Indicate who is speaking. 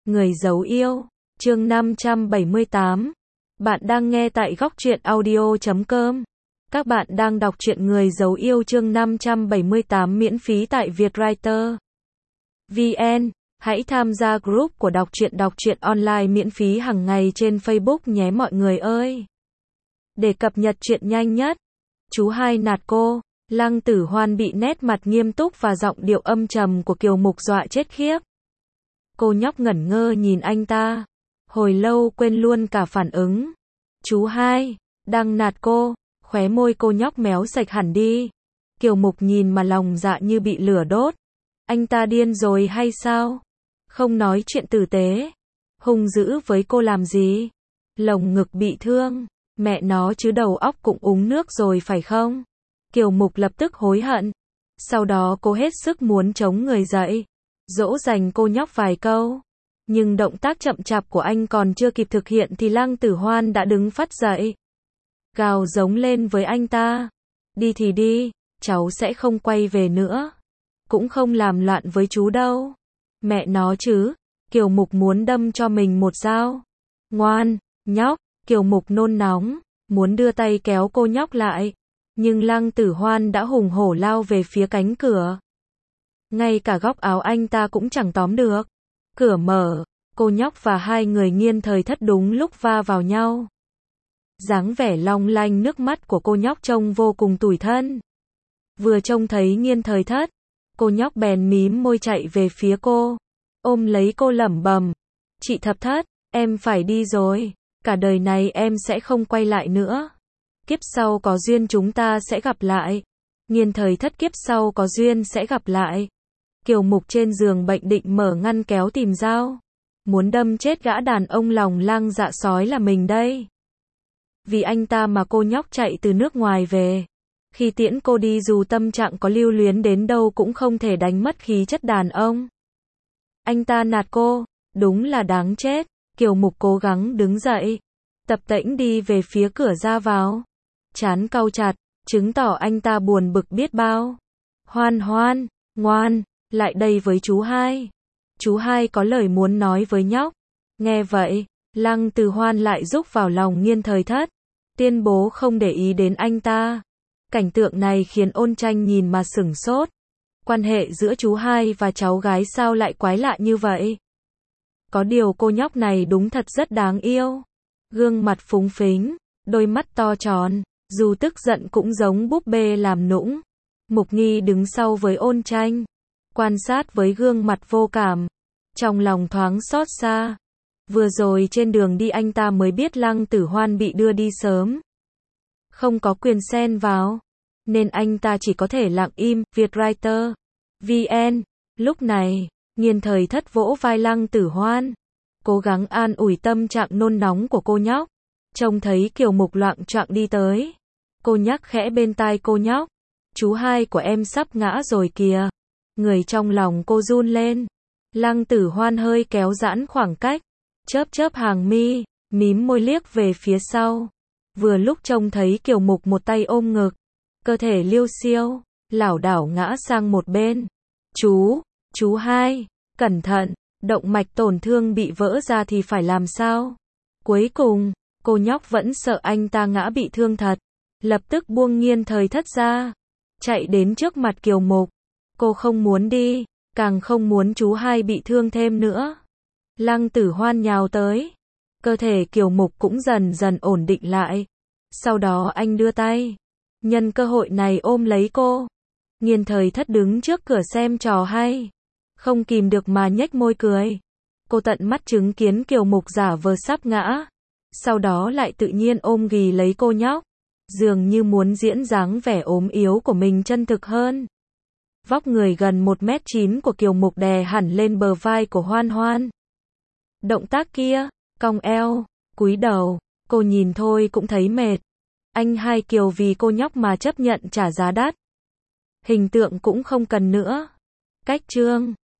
Speaker 1: Người giấu yêu, chương 578. Bạn đang nghe tại góc truyện audio.com. Các bạn đang đọc truyện Người giấu yêu chương 578 miễn phí tại Vietwriter VN. Hãy tham gia group của đọc truyện online miễn phí hàng ngày trên Facebook nhé mọi người ơi. Để cập nhật chuyện nhanh nhất, chú hai nạt cô. Lăng Tử Hoan bị nét mặt nghiêm túc và giọng điệu âm trầm của Kiều Mục dọa chết khiếp. Cô nhóc ngẩn ngơ nhìn anh ta, hồi lâu quên luôn cả phản ứng. Chú hai, đang nạt cô, khóe môi cô nhóc méo sạch hẳn đi. Kiều Mục nhìn mà lòng dạ như bị lửa đốt. Anh ta điên rồi hay sao? Không nói chuyện tử tế, hung dữ với cô làm gì? Lồng ngực bị thương, mẹ nó chứ đầu óc cũng uống nước rồi phải không? Kiều Mục lập tức hối hận. Sau đó cô hết sức muốn chống người dậy, dỗ dành cô nhóc vài câu. Nhưng động tác chậm chạp của anh còn chưa kịp thực hiện thì Lăng Tử Hoan đã đứng phắt dậy. Gào giống lên với anh ta. Đi thì đi, cháu sẽ không quay về nữa. Cũng không làm loạn với chú đâu. Mẹ nó chứ, Kiều Mục muốn đâm cho mình một dao. Ngoan, nhóc, Kiều Mục nôn nóng, muốn đưa tay kéo cô nhóc lại. Nhưng Lăng Tử Hoan đã hùng hổ lao về phía cánh cửa. Ngay cả góc áo anh ta cũng chẳng tóm được. Cửa mở, cô nhóc và hai người Nghiên Thời Thất đúng lúc va vào nhau. Dáng vẻ long lanh nước mắt của cô nhóc trông vô cùng tủi thân. Vừa trông thấy Nghiên Thời Thất, cô nhóc bèn mím môi chạy về phía cô, ôm lấy cô lẩm bẩm. Chị Thập Thất, em phải đi rồi, cả đời này em sẽ không quay lại nữa. Kiếp sau có duyên chúng ta sẽ gặp lại. Nghiên Thời Thất kiếp sau có duyên sẽ gặp lại. Kiều Mục trên giường bệnh định mở ngăn kéo tìm dao, muốn đâm chết gã đàn ông lòng lang dạ sói là mình đây. Vì anh ta mà cô nhóc chạy từ nước ngoài về. Khi tiễn cô đi dù tâm trạng có lưu luyến đến đâu cũng không thể đánh mất khí chất đàn ông. Anh ta nạt cô, đúng là đáng chết. Kiều Mục cố gắng đứng dậy, tập tễnh đi về phía cửa ra vào. Trán cau chặt, chứng tỏ anh ta buồn bực biết bao. Hoan Hoan, ngoan, lại đây với chú hai. Chú hai có lời muốn nói với nhóc. Nghe vậy, Lăng Tử Hoan lại rúc vào lòng Nghiên Thời Thất, tuyên bố không để ý đến anh ta. Cảnh tượng này khiến Ôn Tranh nhìn mà sửng sốt. Quan hệ giữa chú hai và cháu gái sao lại quái lạ như vậy? Có điều cô nhóc này đúng thật rất đáng yêu. Gương mặt phúng phính, đôi mắt to tròn, dù tức giận cũng giống búp bê làm nũng. Mục Nghi đứng sau với Ôn Tranh, quan sát với gương mặt vô cảm, trong lòng thoáng xót xa. Vừa rồi trên đường đi anh ta mới biết Lăng Tử Hoan bị đưa đi sớm, không có quyền xen vào, nên anh ta chỉ có thể lặng im. Vietwriter VN. Lúc này, Nghiên Thời Thất vỗ vai Lăng Tử Hoan, cố gắng an ủi tâm trạng nôn nóng của cô nhóc. Trông thấy Kiều Mục loạng choạng đi tới, cô nhắc khẽ bên tai cô nhóc. Chú hai của em sắp ngã rồi kìa. Người trong lòng cô run lên. Lăng Tử Hoan hơi kéo giãn khoảng cách, chớp hàng mi, mím môi liếc về phía sau. Vừa lúc trông thấy Kiều Mục một tay ôm ngực, cơ thể liêu xiêu, lảo đảo ngã sang một bên. Chú hai, cẩn thận, động mạch tổn thương bị vỡ ra thì phải làm sao? Cuối cùng, cô nhóc vẫn sợ anh ta ngã bị thương thật, lập tức buông Nghiên Thời Thất ra, chạy đến trước mặt Kiều Mục. Cô không muốn đi, càng không muốn chú hai bị thương thêm nữa. Lăng Tử Hoan nhào tới, cơ thể Kiều Mục cũng dần dần ổn định lại. Sau đó anh đưa tay, nhân cơ hội này ôm lấy cô. Nghiên Thời Thất đứng trước cửa xem trò hay, không kìm được mà nhếch môi cười. Cô tận mắt chứng kiến Kiều Mục giả vờ sắp ngã, sau đó lại tự nhiên ôm ghì lấy cô nhóc, dường như muốn diễn dáng vẻ ốm yếu của mình chân thực hơn. Vóc người gần 1m9 của Kiều Mục đè hẳn lên bờ vai của Hoan Hoan. Động tác kia, cong eo, cúi đầu, cô nhìn thôi cũng thấy mệt. Anh hai Kiều vì cô nhóc mà chấp nhận trả giá đắt. Hình tượng cũng không cần nữa. Cách chương